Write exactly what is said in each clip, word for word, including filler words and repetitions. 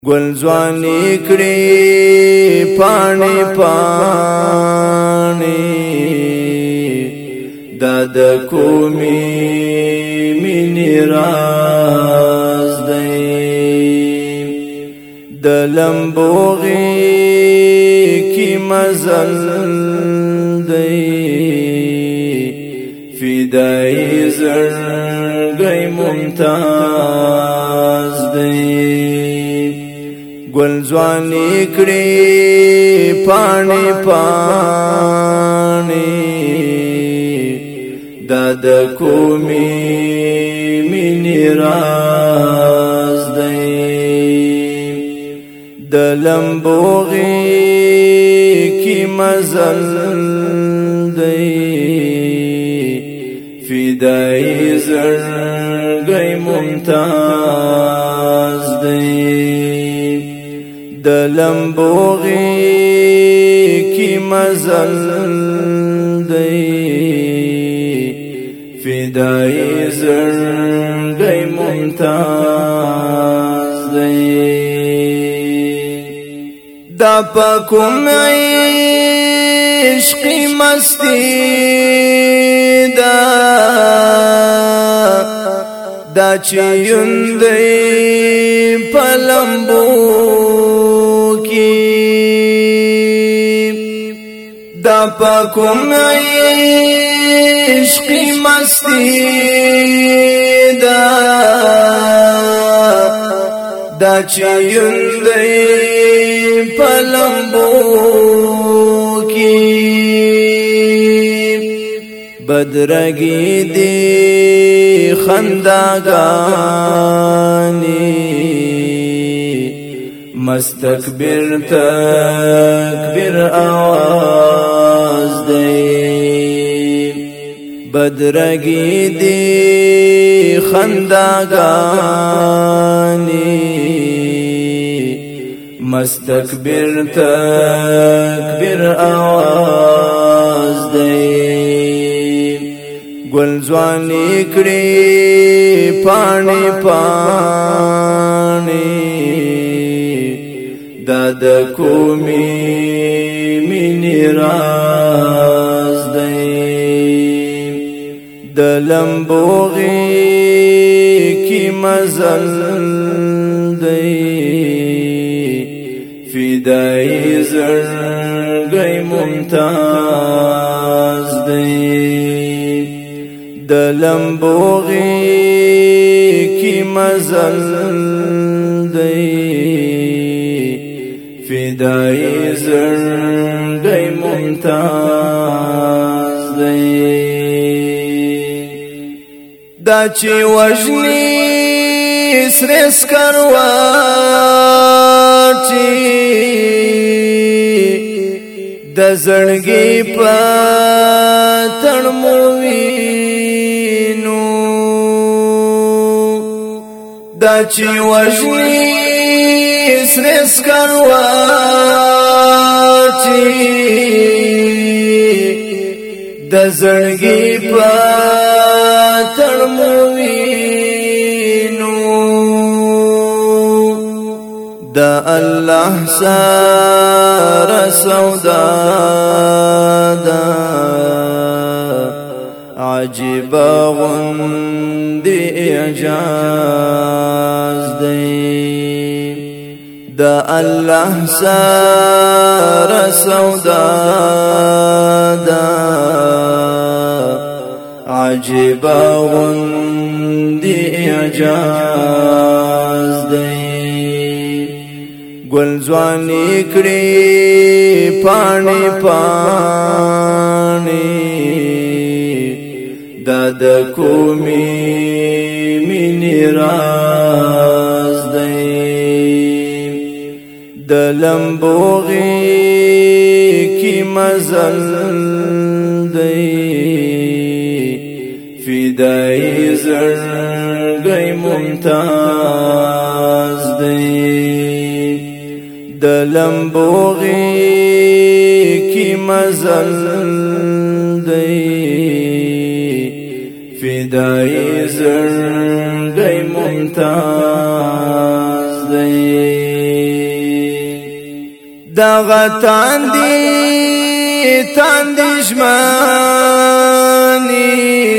گل ځواني کړي پانی پانی دا د کومي مینې راز دی د لمبوغي کی مزل دی فدای زړګي ممتاز دی گل ځواني کړي پانی پانی دا د کومي مینې راز دی د لمبوغي کی مزل دی فدای زړګي ممتاز دی د لمبوغي کی مزل دی فدای زړګي ممتاز دی دا پکوم عشق مستی دا دا چیندې پلمبو دا پکوم عشق مستی دا دا چیندې پلمبو کی بدرګي دی خنداګانی مستكبر تكبر آواز دی بدرګي دی خنداګانی مستكبر تكبر آواز دی گل ځواني کړي پانی پانی دا د کومي مینې راز دی د لمبوغي کی مزل دی فدای زړګي ممتاز دی د لمبوغي کی مزل دی فدای زړګي ممتاز دی دا چې وژني سره سکروټي د زړګي په تړموینو دا چې وژني سره سکروټي د زړګي په تړموینو دا الله سره سودا دا عجیب غوندي اعجاز دی دا الله سره سودا دا عجیب غوندي اعجاز دی گل ځواني کړي پانی پانی دا د کومي مینې راز دی د لمبوغي کی مزل دی فدای زړګي ممتاز دی د لمبوغي کی مزل دی فدای زړګي ممتاز دی دغه تاندې تاندې ژمنې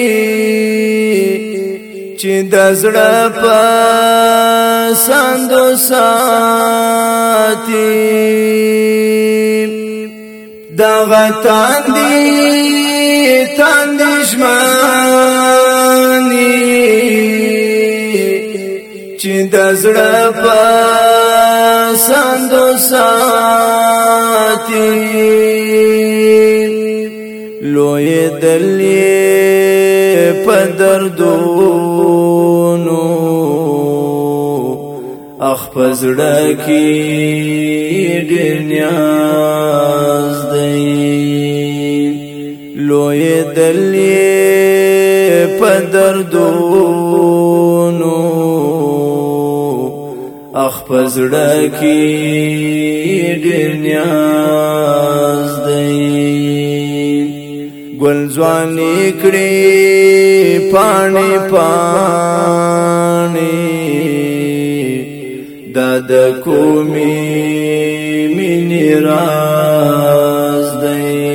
چې د زړه په ساندو ساتي دغه تاندې تاندې ژمنې چې د زړه په ساندو ساتي لوی دلې په دردونو اخ په زړه کې ډېر نیاز دی لوی دلې په دردونو اخ په زړه کې ډېر نیاز دی ګل ځواني کړې پاڼې پاڼې دا د کومې مینې راز دی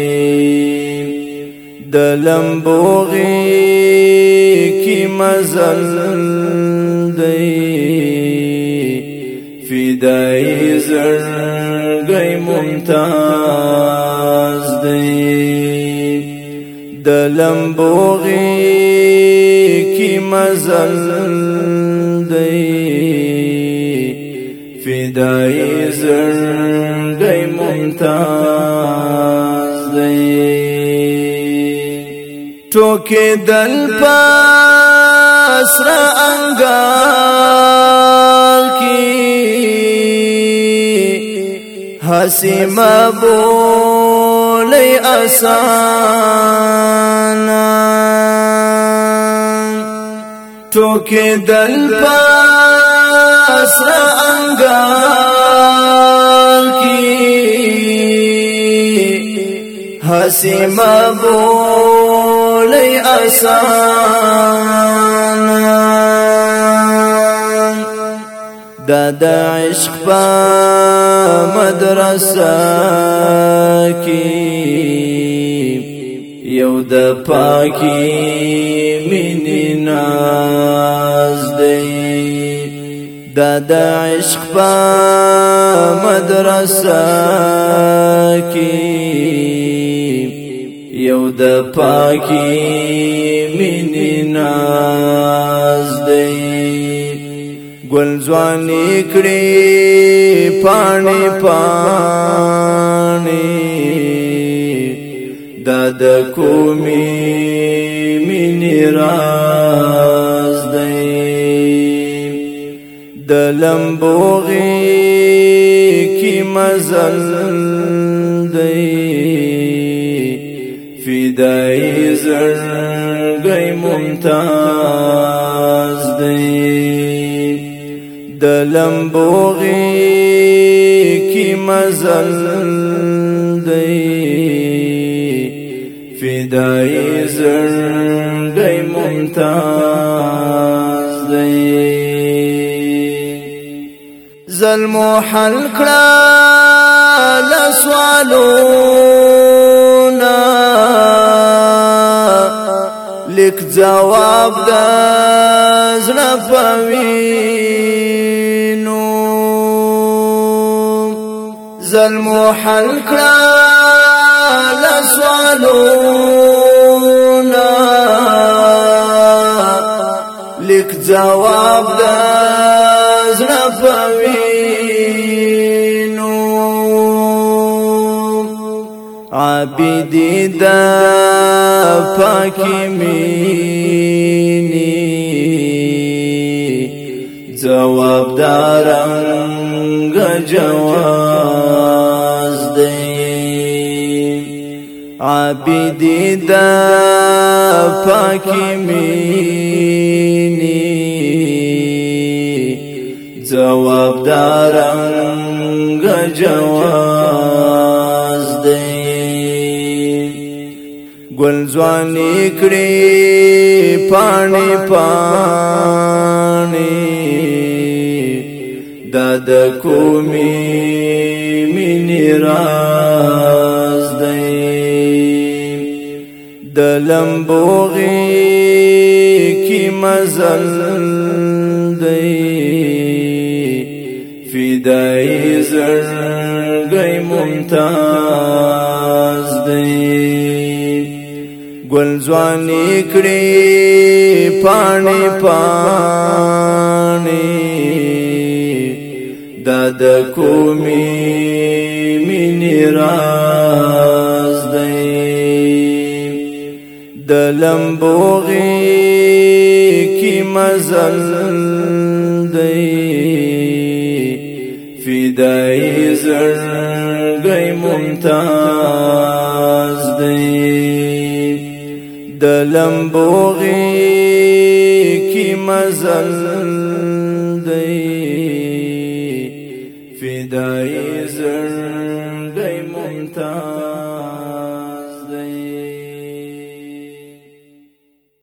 د لمبو غېږې مزل دی فدای زړګی ممتاز دی د لمبو غېږې مزل دی فدای زړګی ممتاز دی ټوکې دل پس را انګار کی حسی مبولی اسانا ټوکې دل پس را انګار کی حسی مبولی اسانا دا د عشق په مدرسه کې یو د پاکي مینې ناز دی دا د عشق په مدرسه کې یو د پاکي مینې ناز دی ګل ځواني کړې پاڼې پاڼې دا د کومې مینې راز دی د لمبو غېږې مزل دی فدای زړګی ممتاز دی د لمبو غېږې مزل دی فدای زړګی ممتاز دی ظلمو حل کړه لسوالونا لیک جواب د زړه په وینو ظلمو حل کړه لسوالونا لیک جواب د زړه په وینو عابدی دا پاکی مینی جواب دارنگ جواز دی عابدی دا پاکی مینی جواب دارنگ جواز دی ګل ځواني کړې پاڼې پاڼې دا د کومې مینې مینی راز دی د لمبوغی کی مزل دی فدای زړګی ممتاز دی گل ځواني کړي پانی پانی داد کومي مینی راز دی د لمبوغي کی مزل دی فدای زړګی ممتاز دی د لمبوغي کی مزل دی فدای زړګی ممتاز